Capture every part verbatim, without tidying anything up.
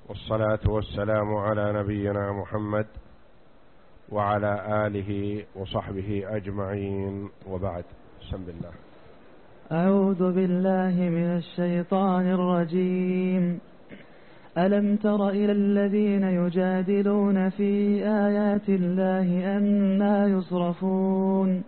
والصلاة والسلام على نبينا محمد وعلى آله وصحبه أجمعين، وبعد. بسم الله. أعوذ بالله من الشيطان الرجيم. ألم تر إلى الذين يجادلون في آيات الله أنى يصرفون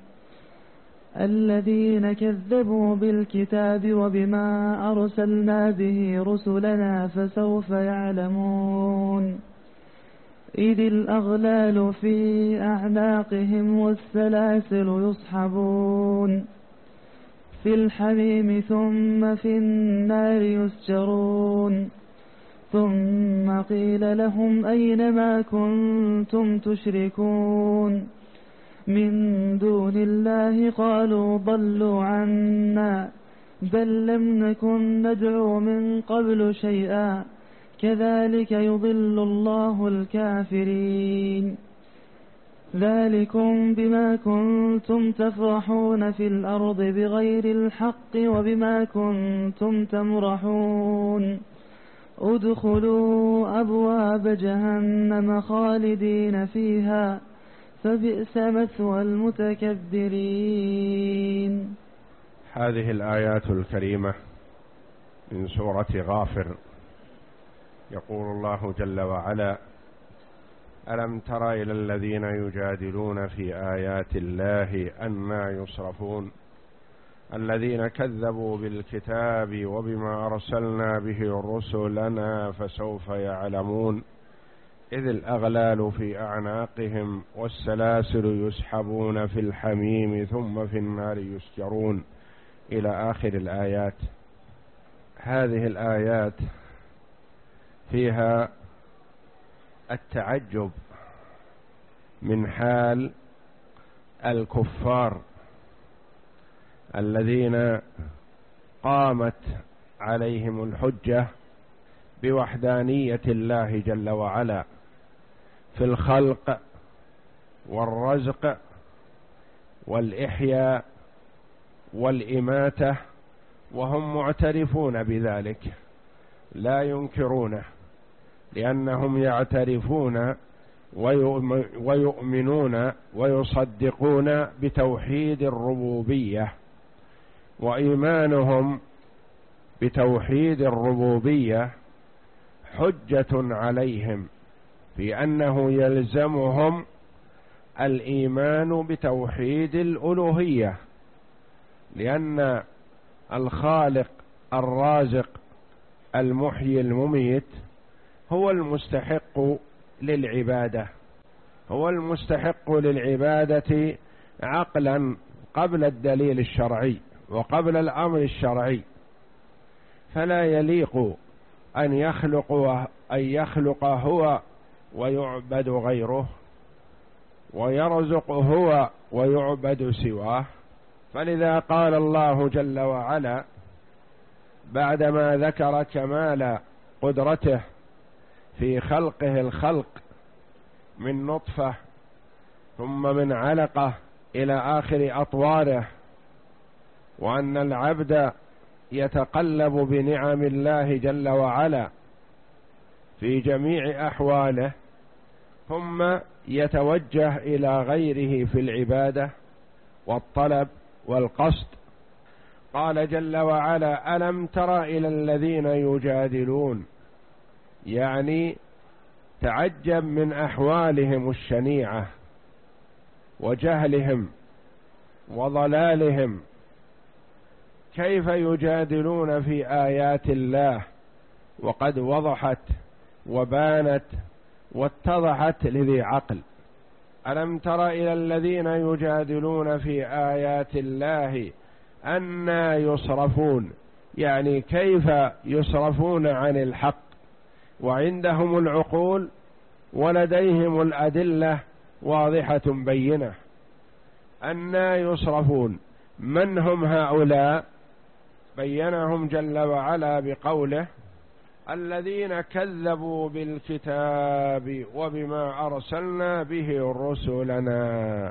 الذين كذبوا بالكتاب وبما أرسلنا به رسلنا فسوف يعلمون إذ الأغلال في أعناقهم والسلاسل يصحبون في الحميم ثم في النار يسجرون ثم قيل لهم أين ما كنتم تشركون من دون الله قالوا ضلوا عنا بل لم نكن ندعو من قبل شيئا كذلك يضل الله الكافرين ذلكم بما كنتم تفرحون في الأرض بغير الحق وبما كنتم تمرحون ادخلوا أبواب جهنم خالدين فيها فبئس مثوى المتكبرين. هذه الآيات الكريمة من سورة غافر. يقول الله جل وعلا: ألم تر إلى الذين يجادلون في آيات الله أنى يصرفون الذين كذبوا بالكتاب وبما أرسلنا به رسلنا فسوف يعلمون إذ الأغلال في أعناقهم والسلاسل يسحبون في الحميم ثم في النار يسجرون إلى آخر الآيات. هذه الآيات فيها التعجب من حال الكفار الذين قامت عليهم الحجة بوحدانية الله جل وعلا في الخلق والرزق والإحياء والإماتة، وهم معترفون بذلك لا ينكرونه، لأنهم يعترفون ويؤمنون ويصدقون بتوحيد الربوبية، وإيمانهم بتوحيد الربوبية حجة عليهم في أنه يلزمهم الإيمان بتوحيد الألوهية، لأن الخالق الرازق المحيي المميت هو المستحق للعبادة، هو المستحق للعبادة عقلا قبل الدليل الشرعي وقبل الأمر الشرعي، فلا يليق أن يخلق أن يخلق هو ويعبد غيره، ويرزق هو ويعبد سواه. فلذا قال الله جل وعلا بعدما ذكر كمال قدرته في خلقه الخلق من نطفة ثم من علقة إلى آخر أطواره، وأن العبد يتقلب بنعم الله جل وعلا في جميع أحواله، ثم يتوجه إلى غيره في العبادة والطلب والقصد. قال جل وعلا: ألم تر إلى الذين يجادلون، يعني تعجب من أحوالهم الشنيعة وجهلهم وضلالهم، كيف يجادلون في آيات الله وقد وضحت وبانت واتضحت لذي عقل. ألم تر إلى الذين يجادلون في آيات الله أنى يصرفون، يعني كيف يصرفون عن الحق وعندهم العقول ولديهم الأدلة واضحة بينة. أنى يصرفون، من هم هؤلاء؟ بينهم جل وعلا بقوله: الذين كذبوا بالكتاب وبما أرسلنا به رسلنا.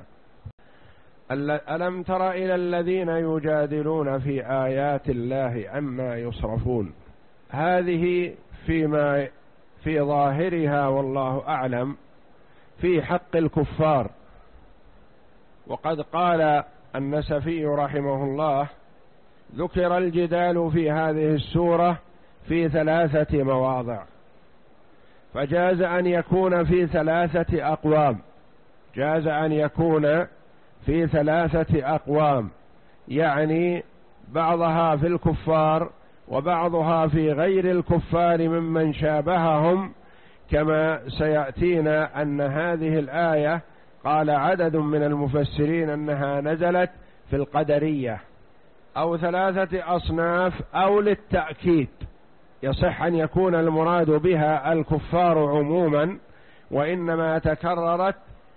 ألم تر إلى الذين يجادلون في آيات الله أنى يصرفون، هذه فيما في ظاهرها والله أعلم في حق الكفار. وقد قال النسفي رحمه الله: ذكر الجدال في هذه السورة في ثلاثة مواضع، فجاز أن يكون في ثلاثة أقوام، جاز أن يكون في ثلاثة أقوام، يعني بعضها في الكفار وبعضها في غير الكفار ممن شابههم، كما سيأتينا أن هذه الآية قال عدد من المفسرين أنها نزلت في القدرية، أو ثلاثة أصناف، أو للتأكيد يصح أن يكون المراد بها الكفار عموما، وإنما تكررت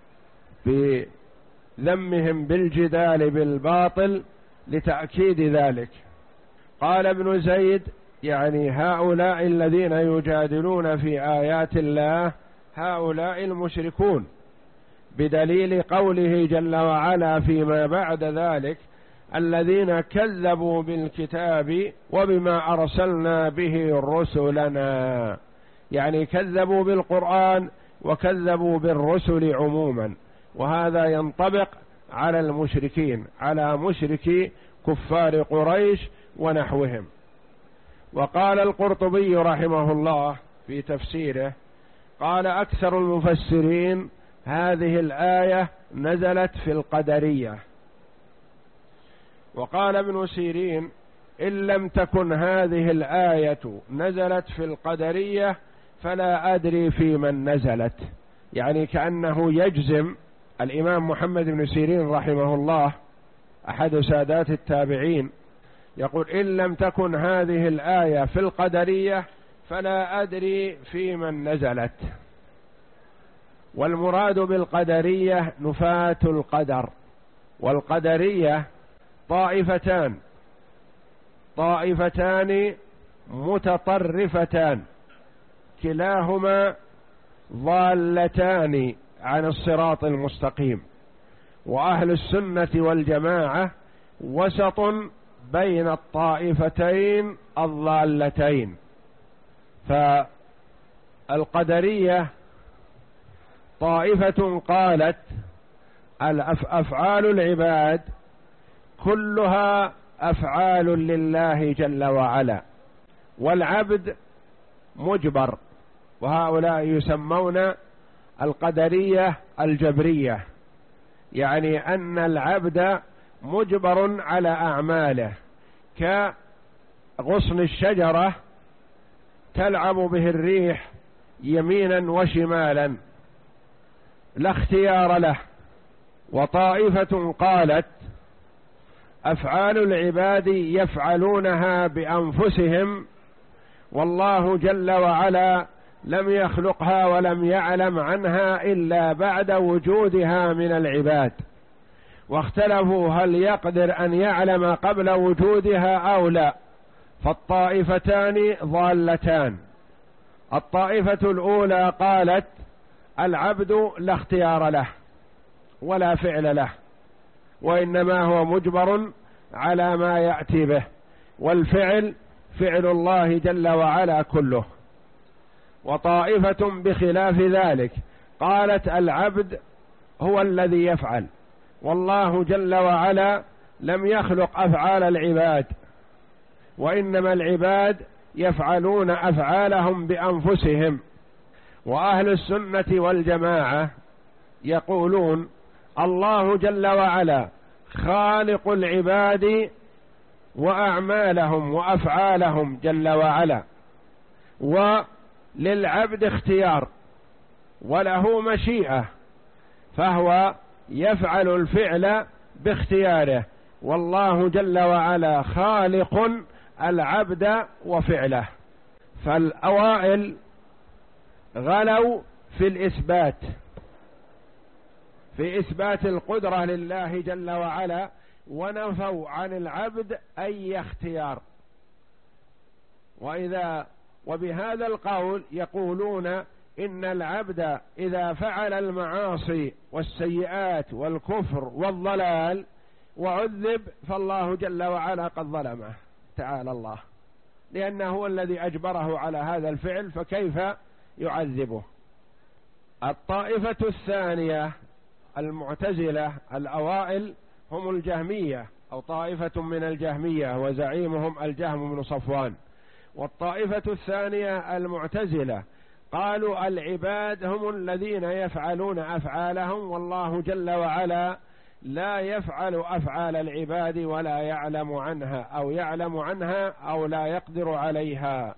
بذمهم بالجدال بالباطل لتأكيد ذلك. قال ابن زيد: يعني هؤلاء الذين يجادلون في آيات الله هؤلاء المشركون، بدليل قوله جل وعلا فيما بعد ذلك: الذين كذبوا بالكتاب وبما أرسلنا به رسلنا، يعني كذبوا بالقرآن وكذبوا بالرسل عموما، وهذا ينطبق على المشركين، على مشركي كفار قريش ونحوهم. وقال القرطبي رحمه الله في تفسيره، قال أكثر المفسرين هذه الآية نزلت في القدرية. وقال ابن سيرين: إن لم تكن هذه الآية نزلت في القدرية فلا أدري في من نزلت، يعني كأنه يجزم الإمام محمد بن سيرين رحمه الله أحد سادات التابعين، يقول: إن لم تكن هذه الآية في القدرية فلا أدري في من نزلت. والمراد بالقدرية نفاة القدر، والقدرية طائفتان طائفتان متطرفتان كلاهما ضالتان عن الصراط المستقيم، وأهل السنة والجماعة وسط بين الطائفتين الضالتين. فالقدرية طائفة قالت أفعال العباد كلها أفعال لله جل وعلا، والعبد مجبر، وهؤلاء يسمون القدرية الجبرية، يعني أن العبد مجبر على أعماله، كغصن الشجرة تلعب به الريح يمينا وشمالا لا اختيار له. وطائفة قالت أفعال العباد يفعلونها بأنفسهم، والله جل وعلا لم يخلقها ولم يعلم عنها إلا بعد وجودها من العباد، واختلفوا هل يقدر أن يعلم قبل وجودها أو لا. فالطائفتان ضالتان. الطائفة الأولى قالت العبد لا اختيار له ولا فعل له، وإنما هو مجبر على ما يأتي به، والفعل فعل الله جل وعلا كله. وطائفة بخلاف ذلك قالت العبد هو الذي يفعل، والله جل وعلا لم يخلق أفعال العباد، وإنما العباد يفعلون أفعالهم بأنفسهم. وأهل السنة والجماعة يقولون الله جل وعلا خالق العباد وأعمالهم وأفعالهم جل وعلا، وللعبد اختيار وله مشيئة، فهو يفعل الفعل باختياره، والله جل وعلا خالق العبد وفعله. فالأوائل غلوا في الإثبات، في إثبات القدرة لله جل وعلا، ونفوا عن العبد أي اختيار. وإذا وبهذا القول يقولون إن العبد إذا فعل المعاصي والسيئات والكفر والضلال وعذب فالله جل وعلا قد ظلمه، تعالى الله، لأنه هو الذي أجبره على هذا الفعل، فكيف يعذبه. الطائفة الثانية المعتزلة الأوائل هم الجهمية، أو طائفة من الجهمية وزعيمهم الجهم بن صفوان. والطائفة الثانية المعتزلة قالوا العباد هم الذين يفعلون أفعالهم، والله جل وعلا لا يفعل أفعال العباد ولا يعلم عنها، أو يعلم عنها أو لا يقدر عليها.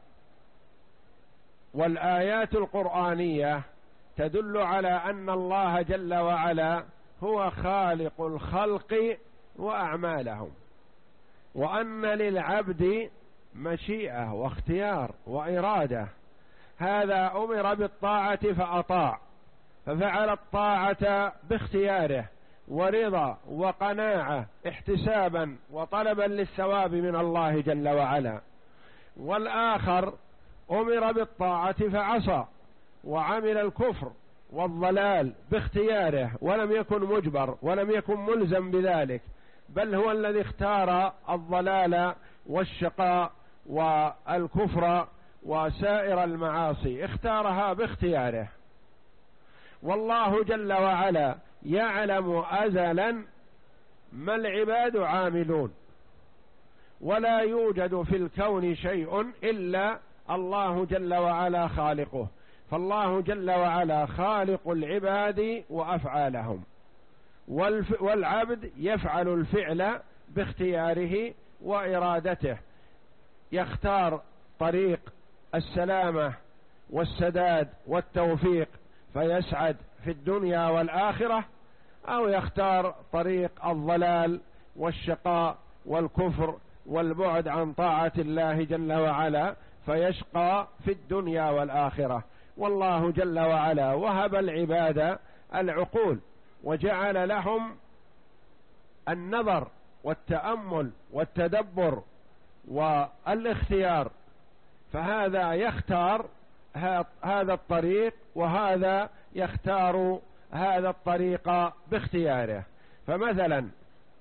والآيات القرآنية تدل على أن الله جل وعلا هو خالق الخلق وأعمالهم، وأن للعبد مشيئة واختيار وإرادة. هذا أمر بالطاعة فأطاع، ففعل الطاعة باختياره ورضا وقناعة احتسابا وطلبا للثواب من الله جل وعلا. والآخر أمر بالطاعة فعصى وعمل الكفر والضلال باختياره، ولم يكن مجبر ولم يكن ملزم بذلك، بل هو الذي اختار الضلال والشقاء والكفر وسائر المعاصي، اختارها باختياره. والله جل وعلا يعلم أزلا ما العباد عاملون، ولا يوجد في الكون شيء إلا الله جل وعلا خالقه. فالله جل وعلا خالق العباد وأفعالهم، والعبد يفعل الفعل باختياره وإرادته، يختار طريق السلامة والسداد والتوفيق فيسعد في الدنيا والآخرة، أو يختار طريق الضلال والشقاء والكفر والبعد عن طاعة الله جل وعلا فيشقى في الدنيا والآخرة. والله جل وعلا وهب العباد العقول وجعل لهم النظر والتأمل والتدبر والاختيار، فهذا يختار هذا الطريق وهذا يختار هذا الطريق باختياره. فمثلا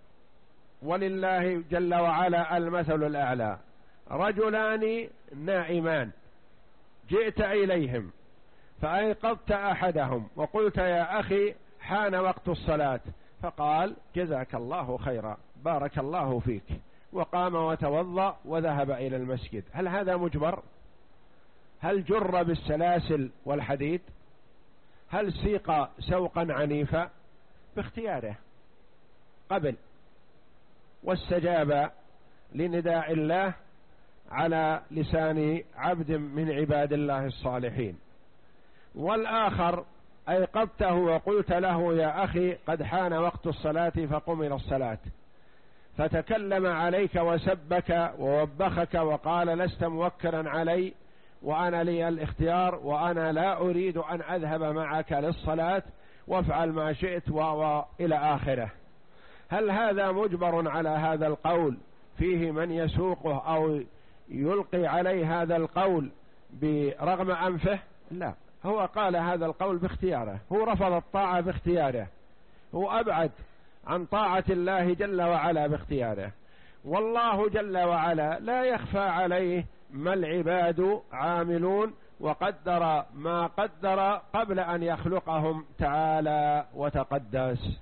ولله جل وعلا المثل الأعلى، رجلان نائمان جئت إليهم فأيقظت أحدهم وقلت يا أخي حان وقت الصلاة، فقال جزاك الله خيرا بارك الله فيك، وقام وتوضأ وذهب إلى المسجد. هل هذا مجبر؟ هل جر بالسلاسل والحديد؟ هل سيق سوقا عنيفا؟ باختياره قبل واستجاب لنداء الله على لسان عبد من عباد الله الصالحين. والآخر أيقظته وقلت له يا أخي قد حان وقت الصلاة فقم إلى الصلاة، فتكلم عليك وسبك ووبخك وقال لست موكلا علي وأنا لي الاختيار وأنا لا أريد أن أذهب معك للصلاة وافعل ما شئت وإلى آخره. هل هذا مجبر على هذا القول فيه من يسوقه أو يلقي عليه هذا القول برغم أنفه؟ لا، هو قال هذا القول باختياره، هو رفض الطاعة باختياره، هو أبعد عن طاعة الله جل وعلا باختياره. والله جل وعلا لا يخفى عليه ما العباد عاملون، وقدر ما قدر قبل أن يخلقهم تعالى وتقدس.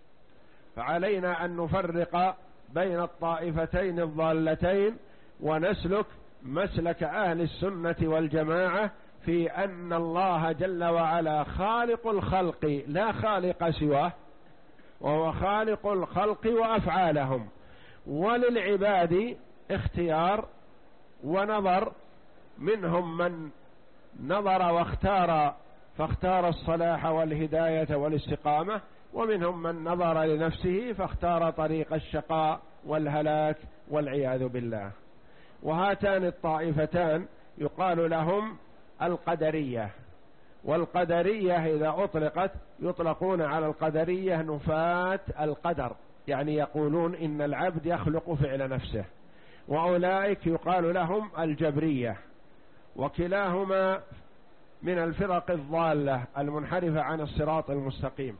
فعلينا أن نفرق بين الطائفتين الضالتين ونسلك مسلك أهل السنة والجماعة في أن الله جل وعلا خالق الخلق لا خالق سواه، وهو خالق الخلق وأفعالهم، وللعباد اختيار ونظر، منهم من نظر واختار فاختار الصلاح والهداية والاستقامة، ومنهم من نظر لنفسه فاختار طريق الشقاء والهلاك والعياذ بالله. وهاتان الطائفتان يقال لهم القدرية. والقدرية إذا أطلقت يطلقون على القدرية نفاة القدر، يعني يقولون إن العبد يخلق فعل نفسه. وأولئك يقال لهم الجبرية، وكلاهما من الفرق الضالة المنحرفة عن الصراط المستقيم.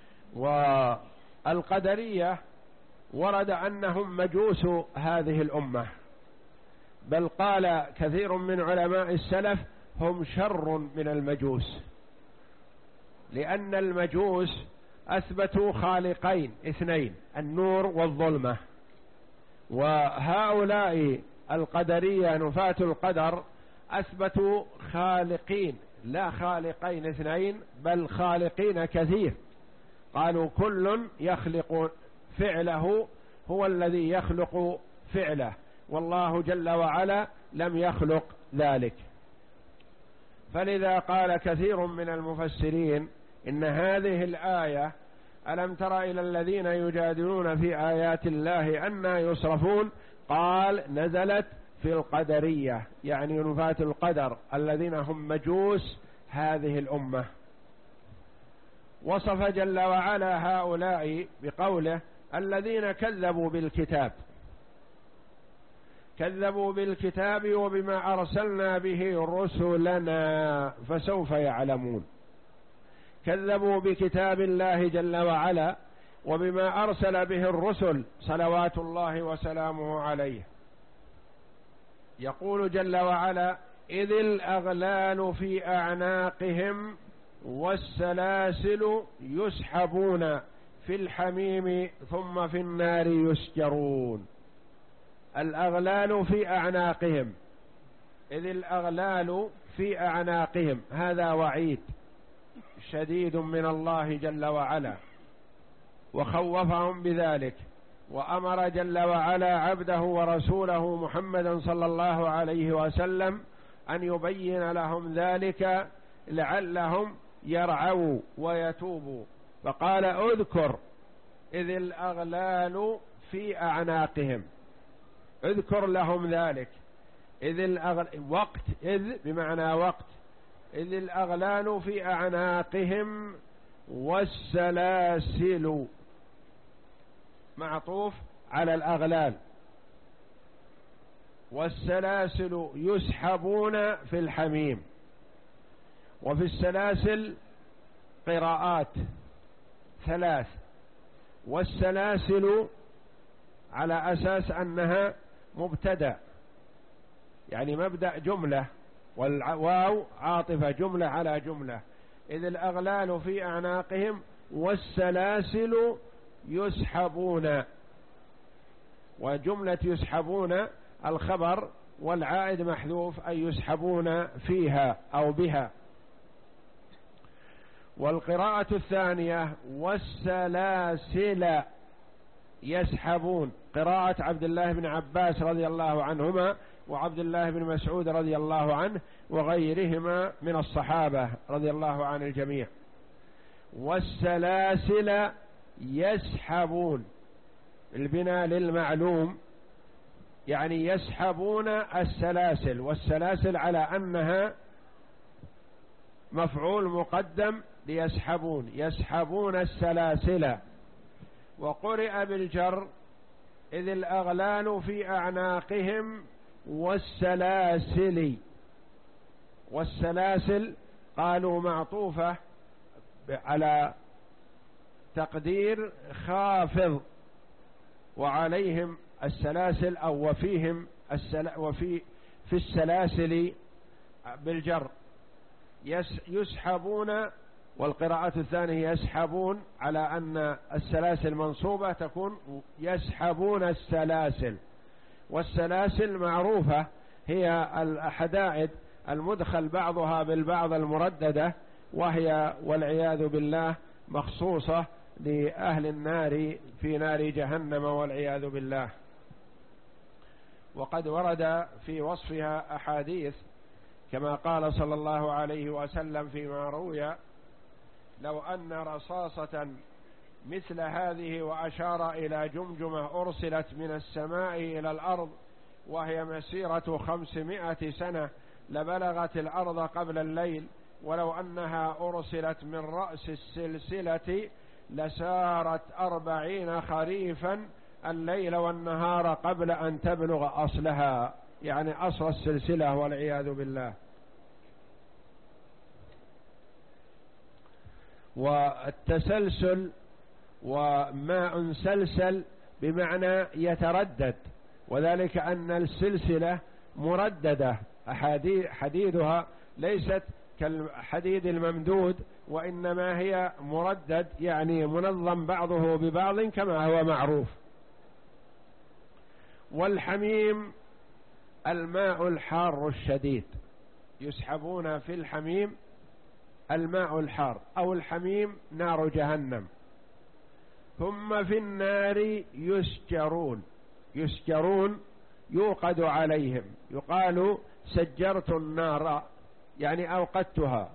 والقدرية ورد أنهم مجوس هذه الأمة، بل قال كثير من علماء السلف هم شر من المجوس، لأن المجوس أثبتوا خالقين اثنين، النور والظلمة، وهؤلاء القدرية نفاة القدر أثبتوا خالقين، لا خالقين اثنين بل خالقين كثير، قالوا كل يخلق فعله، هو الذي يخلق فعله، والله جل وعلا لم يخلق ذلك. فلذا قال كثير من المفسرين إن هذه الآية ألم تر إلى الذين يجادلون في آيات الله أنى يصرفون، قال نزلت في القدرية، يعني نفاة القدر الذين هم مجوس هذه الأمة. وصف جل وعلا هؤلاء بقوله الذين كذبوا بالكتاب، كذبوا بالكتاب وبما أرسلنا به رسلنا فسوف يعلمون. كذبوا بكتاب الله جل وعلا وبما أرسل به الرسل صلوات الله وسلامه عليه. يقول جل وعلا إذ الأغلال في أعناقهم والسلاسل يسحبون في الحميم ثم في النار يسجرون. الأغلال في أعناقهم، إذ الأغلال في أعناقهم، هذا وعيد شديد من الله جل وعلا، وخوفهم بذلك، وأمر جل وعلا عبده ورسوله محمدا صلى الله عليه وسلم أن يبين لهم ذلك لعلهم يرعوا ويتوبوا، فقال اذكر إذ الأغلال في أعناقهم، اذكر لهم ذلك. إذ الأغل... وقت، إذ بمعنى وقت، إذ الأغلال في أعناقهم والسلاسل معطوف على الأغلال، والسلاسل يسحبون في الحميم. وفي السلاسل قراءات ثلاث، والسلاسل على أساس أنها مبتدأ، يعني مبدأ جملة، والواو عاطفة جملة على جملة. إذ الأغلال في أعناقهم والسلاسل يسحبون، وجملة يسحبون الخبر والعائد محذوف، أي يسحبون فيها أو بها. والقراءة الثانية والسلاسل يسحبون، قراءة عبد الله بن عباس رضي الله عنهما وعبد الله بن مسعود رضي الله عنه وغيرهما من الصحابة رضي الله عن الجميع. والسلاسل يسحبون، البناء للمعلوم، يعني يسحبون السلاسل، والسلاسل على أنها مفعول مقدم ليسحبون، يسحبون السلاسل. وقرئ بالجر إذ الأغلال في أعناقهم والسلاسل. والسلاسل قالوا معطوفة على تقدير خافض، وعليهم السلاسل أو وفيهم السلا وفي في السلاسل بالجر يسحبون. والقراءة الثانية يسحبون على أن السلاسل منصوبة تكون يسحبون السلاسل. والسلاسل معروفة هي الحدائد المدخل بعضها بالبعض المرددة، وهي والعياذ بالله مخصوصة لأهل النار في نار جهنم والعياذ بالله. وقد ورد في وصفها أحاديث كما قال صلى الله عليه وسلم فيما روي لو أن رصاصة مثل هذه، وأشار إلى جمجمة أرسلت من السماء إلى الأرض وهي مسيرة خمسمائة سنة لبلغت الأرض قبل الليل، ولو أنها أرسلت من رأس السلسلة لسارت أربعين خريفا الليل والنهار قبل أن تبلغ أصلها، يعني أصل السلسلة والعياذ بالله. والتسلسل وماء سلسل بمعنى يتردد، وذلك أن السلسلة مرددة حديدها ليست كالحديد الممدود، وإنما هي مردد، يعني منظم بعضه ببعض كما هو معروف. والحميم الماء الحار الشديد، يسحبون في الحميم الماء الحار، أو الحميم نار جهنم. ثم في النار يسجرون، يسجرون يوقد عليهم، يقال سجرت النار يعني أوقدتها،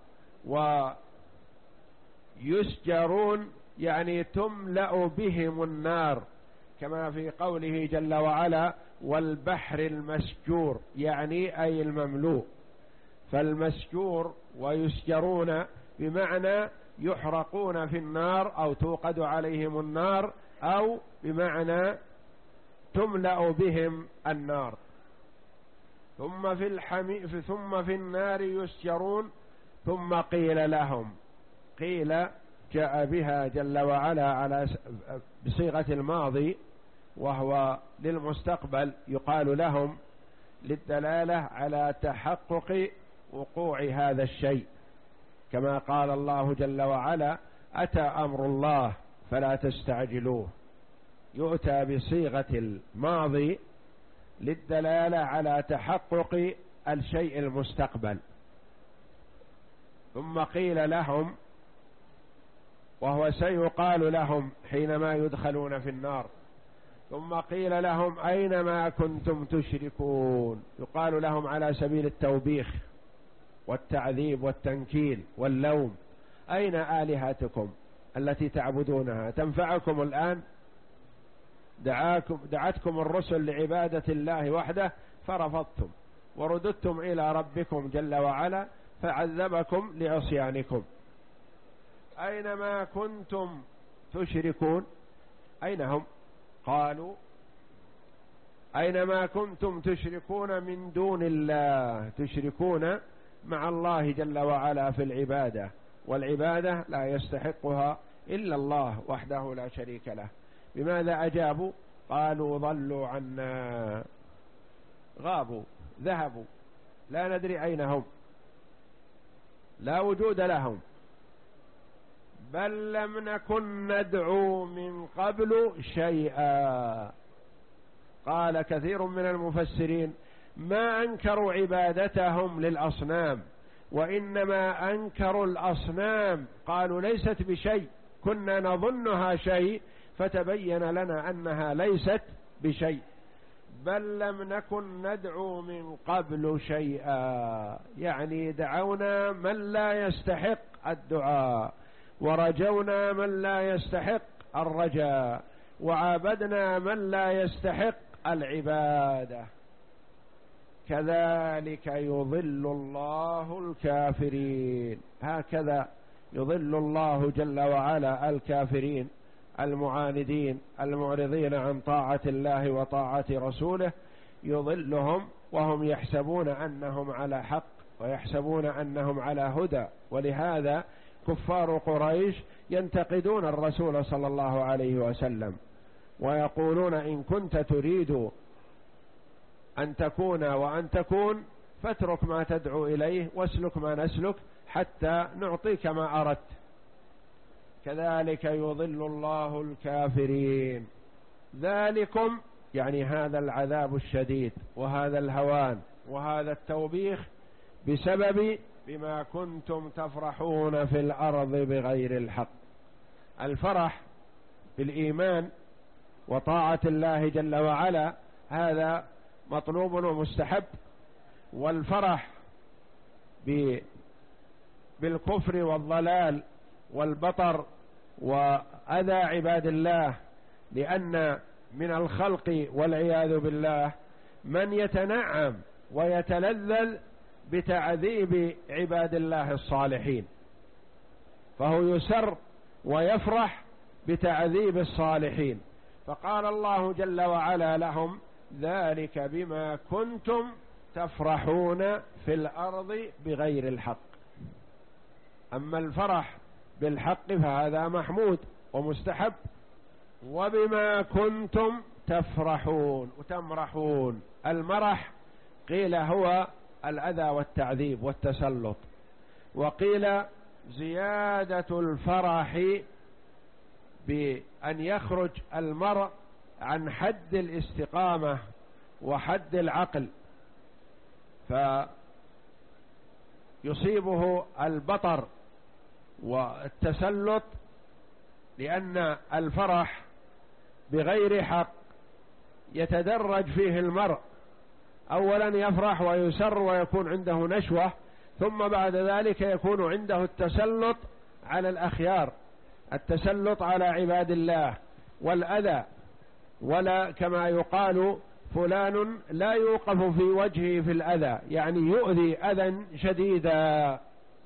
ويسجرون يعني تملأ بهم النار، كما في قوله جل وعلا والبحر المسجور، يعني أي المملوء. فالمسجور ويسجرون بمعنى يحرقون في النار أو توقد عليهم النار، أو بمعنى تملأ بهم النار. ثم في الحمي ثم في النار يسجرون. ثم قيل لهم، قيل جاء بها جل وعلا على بصيغة الماضي وهو للمستقبل، يقال لهم للدلالة على تحقق وقوع هذا الشيء، كما قال الله جل وعلا أتى أمر الله فلا تستعجلوه. يؤتى بصيغة الماضي للدلالة على تحقق الشيء المستقبل. ثم قيل لهم، وهو سيقال لهم حينما يدخلون في النار، ثم قيل لهم أين ما كنتم تشركون، يقال لهم على سبيل التوبيخ والتعذيب والتنكيل واللوم، أين آلهتكم التي تعبدونها تنفعكم الآن؟ دعاكم دعتكم الرسل لعبادة الله وحده فرفضتم، ورددتم إلى ربكم جل وعلا فعذبكم لعصيانكم. أين ما كنتم تشركون، أين هم؟ قالوا أين ما كنتم تشركون من دون الله، تشركون مع الله جل وعلا في العبادة، والعبادة لا يستحقها إلا الله وحده لا شريك له. بماذا أجابوا؟ قالوا ضلوا عنا، غابوا ذهبوا، لا ندري أين هم، لا وجود لهم. بل لم نكن ندعو من قبل شيئا. قال كثير من المفسرين ما أنكروا عبادتهم للأصنام، وإنما أنكروا الأصنام، قالوا ليست بشيء، كنا نظنها شيء فتبين لنا أنها ليست بشيء. بل لم نكن ندعو من قبل شيئا، يعني دعونا من لا يستحق الدعاء، ورجونا من لا يستحق الرجاء، وعابدنا من لا يستحق العبادة. كذلك يضل الله الكافرين، هكذا يضل الله جل وعلا الكافرين المعاندين المعرضين عن طاعة الله وطاعة رسوله، يضلهم وهم يحسبون أنهم على حق ويحسبون أنهم على هدى. ولهذا كفار قريش ينتقدون الرسول صلى الله عليه وسلم ويقولون إن كنت تريد أن تكون وأن تكون فاترك ما تدعو إليه واسلك ما نسلك حتى نعطيك ما أردت. كذلك يضل الله الكافرين. ذلكم يعني هذا العذاب الشديد وهذا الهوان وهذا التوبيخ بسبب بما كنتم تفرحون في الأرض بغير الحق. الفرح بالإيمان وطاعة الله جل وعلا هذا مطلوب ومستحب، والفرح بالكفر والضلال والبطر وأذى عباد الله، لأن من الخلق والعياذ بالله من يتنعم ويتلذذ بتعذيب عباد الله الصالحين، فهو يسر ويفرح بتعذيب الصالحين. فقال الله جل وعلا لهم ذلك بما كنتم تفرحون في الأرض بغير الحق. أما الفرح بالحق فهذا محمود ومستحب. وبما كنتم تفرحون وتمرحون، المرح قيل هو الأذى والتعذيب والتسلط. وقيل زيادة الفرح بأن يخرج المرء عن حد الاستقامة وحد العقل فيصيبه البطر والتسلط، لأن الفرح بغير حق يتدرج فيه المرء، أولا يفرح ويسر ويكون عنده نشوة، ثم بعد ذلك يكون عنده التسلط على الأخيار، التسلط على عباد الله والأذى، ولا كما يقال فلان لا يوقف في وجهه في الأذى، يعني يؤذي أذى شديدا.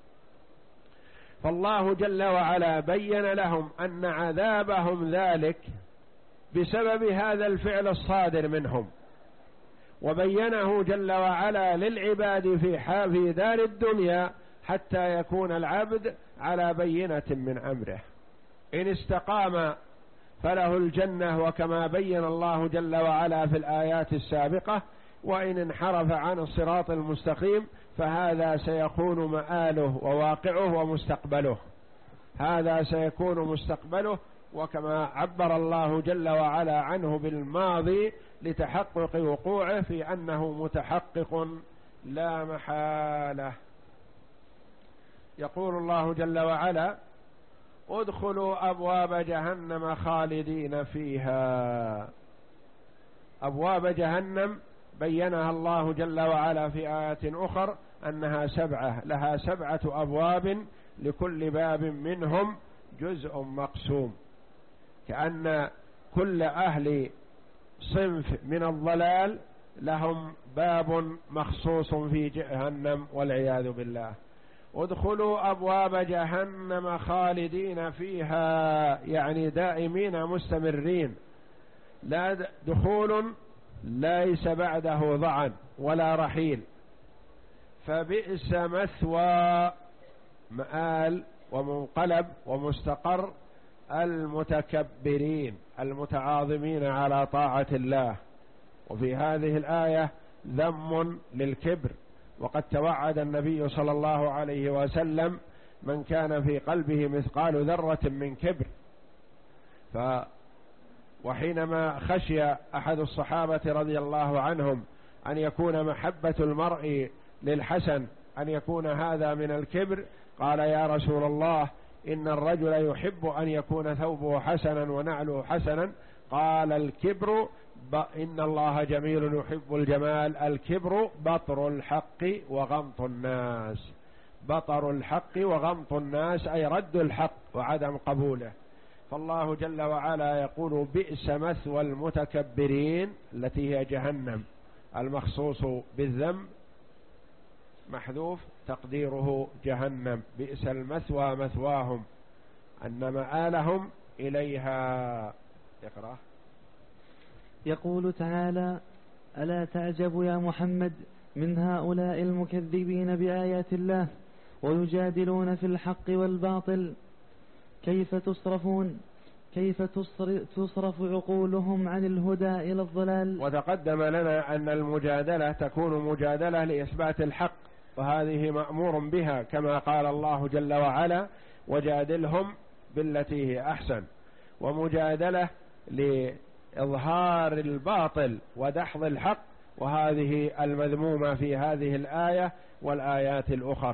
فالله جل وعلا بين لهم أن عذابهم ذلك بسبب هذا الفعل الصادر منهم، وبينه جل وعلا للعباد في في دار الدنيا حتى يكون العبد على بينة من أمره. إن استقام فله الجنة، وكما بين الله جل وعلا في الآيات السابقة، وإن انحرف عن الصراط المستقيم فهذا سيكون مآله وواقعه ومستقبله، هذا سيكون مستقبله، وكما عبر الله جل وعلا عنه بالماضي لتحقق وقوعه في أنه متحقق لا محالة. يقول الله جل وعلا: ادخلوا أبواب جهنم خالدين فيها. أبواب جهنم بينها الله جل وعلا في آيات أخر أنها سبعة، لها سبعة أبواب لكل باب منهم جزء مقسوم، كأن كل أهل صنف من الضلال لهم باب مخصوص في جهنم والعياذ بالله. ادخلوا أبواب جهنم خالدين فيها، يعني دائمين مستمرين، لا دخول ليس بعده ضعن ولا رحيل. فبئس مثوى، مآل ومنقلب ومستقر المتكبرين المتعاظمين على طاعة الله. وفي هذه الآية ذم للكبر، وقد توعد النبي صلى الله عليه وسلم من كان في قلبه مثقال ذرة من كبر. ف وحينما خشي أحد الصحابة رضي الله عنهم أن يكون محبة المرء للحسن أن يكون هذا من الكبر، قال: يا رسول الله، إن الرجل يحب أن يكون ثوبه حسنا ونعله حسنا. قال: الكبر إن الله جميل يحب الجمال، الكبر بطر الحق وغمط الناس. بطر الحق وغمط الناس أي رد الحق وعدم قبوله. فالله جل وعلا يقول: بئس مثوى المتكبرين، التي هي جهنم، المخصوص بالذم محذوف تقديره جهنم، بئس المثوى مثواهم أن مآلهم إليها. اقرأ. يقول تعالى: ألا تعجب يا محمد من هؤلاء المكذبين بآيات الله ويجادلون في الحق والباطل، كيف تصرفون كيف تصرف عقولهم عن الهدى إلى الضلال. وتقدم لنا أن المجادلة تكون مجادلة لإثبات الحق، وهذه مأمور بها كما قال الله جل وعلا: وجادلهم بالتي هي أحسن، ومجادلة لإظهار الباطل ودحض الحق، وهذه المذمومة في هذه الآية والآيات الأخر.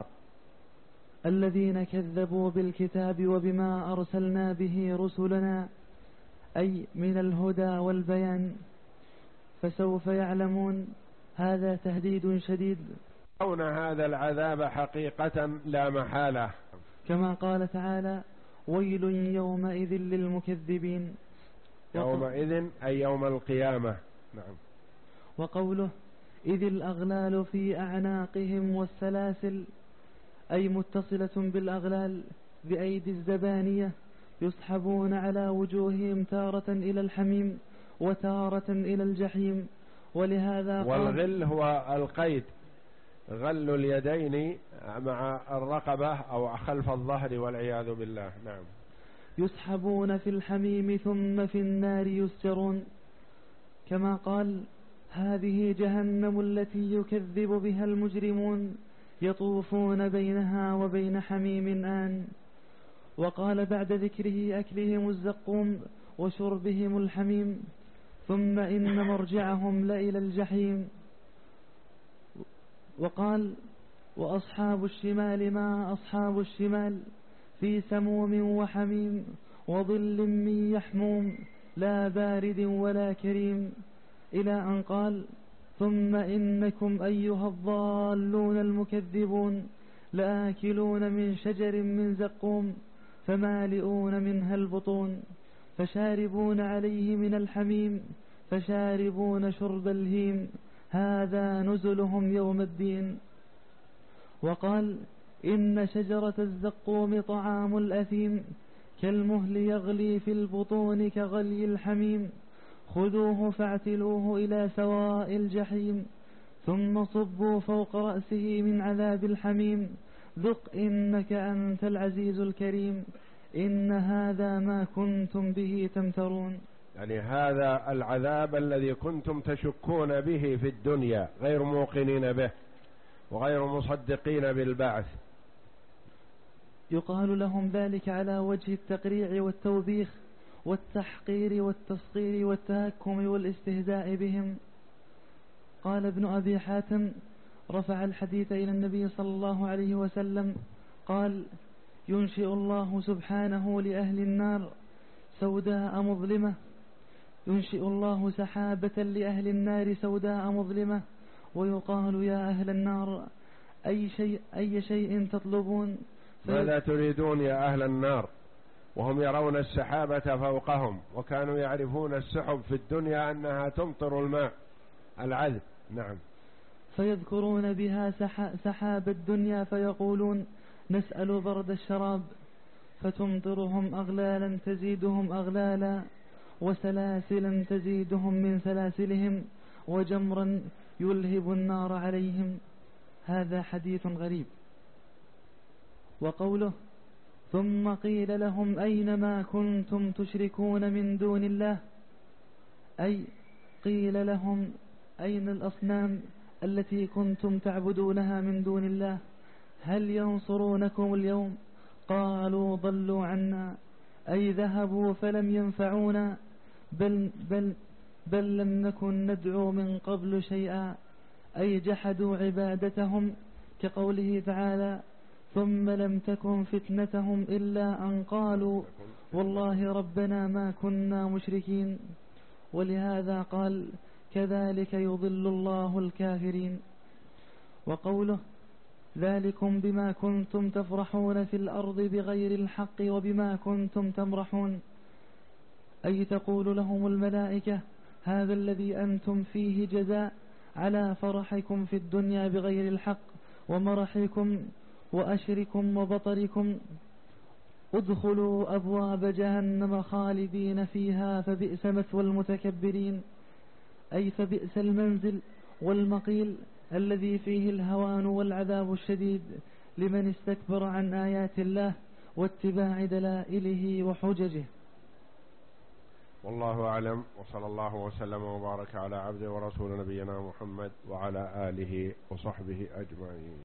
الذين كذبوا بالكتاب وبما أرسلنا به رسلنا، أي من الهدى والبيان، فسوف يعلمون. هذا تهديد شديد، كون هذا العذاب حقيقة لا محالة، كما قال تعالى: ويل يومئذ للمكذبين. يومئذ أي يوم القيامة. نعم. وقوله: إذ الأغلال في أعناقهم والسلاسل، أي متصلة بالأغلال بأيدي الزبانية، يسحبون على وجوههم تارة إلى الحميم وتارة إلى الجحيم. ولهذا والغل هو القيد، غل اليدين مع الرقبة أو خلف الظهر والعياذ بالله. نعم. يسحبون في الحميم ثم في النار يسجرون، كما قال: هذه جهنم التي يكذب بها المجرمون يطوفون بينها وبين حميم آن. وقال بعد ذكره أكلهم الزقوم وشربهم الحميم: ثم إن مرجعهم لإلى الجحيم. وقال: وأصحاب الشمال ما أصحاب الشمال في سموم وحميم وظل من يحموم لا بارد ولا كريم، إلى أن قال: ثم إنكم أيها الضالون المكذبون لآكلون من شجر من زقوم فمالئون منها البطون فشاربون عليه من الحميم فشاربون شرب الهيم هذا نزلهم يوم الدين. وقال: إن شجرة الزقوم طعام الأثيم كالمهل يغلي في البطون كغلي الحميم خذوه فاعتلوه إلى سواء الجحيم ثم صبوا فوق رأسه من عذاب الحميم ذق إنك أنت العزيز الكريم إن هذا ما كنتم به تمترون. يعني هذا العذاب الذي كنتم تشكون به في الدنيا غير موقنين به وغير مصدقين بالبعث. يقال لهم ذلك على وجه التقريع والتوبيخ والتحقير والتصغير والتهكم والاستهزاء بهم. قال ابن أبي حاتم: رفع الحديث إلى النبي صلى الله عليه وسلم قال: ينشئ الله سبحانه لأهل النار سوداء مظلمة ينشئ الله سحابة لأهل النار سوداء مظلمة ويقال: يا أهل النار أي شيء, أي شيء تطلبون؟ ماذا تريدون يا أهل النار؟ وهم يرون السحابة فوقهم، وكانوا يعرفون السحب في الدنيا أنها تمطر الماء العذب. نعم. فيذكرون بها سحاب الدنيا فيقولون: نسأل برد الشراب، فتمطرهم أغلالا تزيدهم أغلالا وسلاسلا تزيدهم من سلاسلهم وجمرا يلهب النار عليهم. هذا حديث غريب. وقوله: ثم قيل لهم أين ما كنتم تشركون من دون الله، أي قيل لهم أين الأصنام التي كنتم تعبدونها من دون الله؟ هل ينصرونكم اليوم؟ قالوا: ضلوا عنا، أي ذهبوا فلم ينفعونا، بل, بل, بل لم نكن ندعو من قبل شيئا، أي جحدوا عبادتهم، كقوله تعالى: ثم لم تكن فتنتهم إلا أن قالوا والله ربنا ما كنا مشركين. ولهذا قال: كذلك يضل الله الكافرين. وقوله: ذلكم بما كنتم تفرحون في الأرض بغير الحق وبما كنتم تمرحون، أي تقول لهم الملائكة: هذا الذي أنتم فيه جزاء على فرحكم في الدنيا بغير الحق ومرحكم وأشركم وبطركم، ادخلوا أبواب جهنم خالدين فيها فبئس مثوى المتكبرين، أي فبئس المنزل والمقيل الذي فيه الهوان والعذاب الشديد لمن استكبر عن آيات الله واتباع دلائله وحججه. والله أعلم، وصلى الله وسلم وبارك على عبده ورسول نبينا محمد وعلى آله وصحبه أجمعين.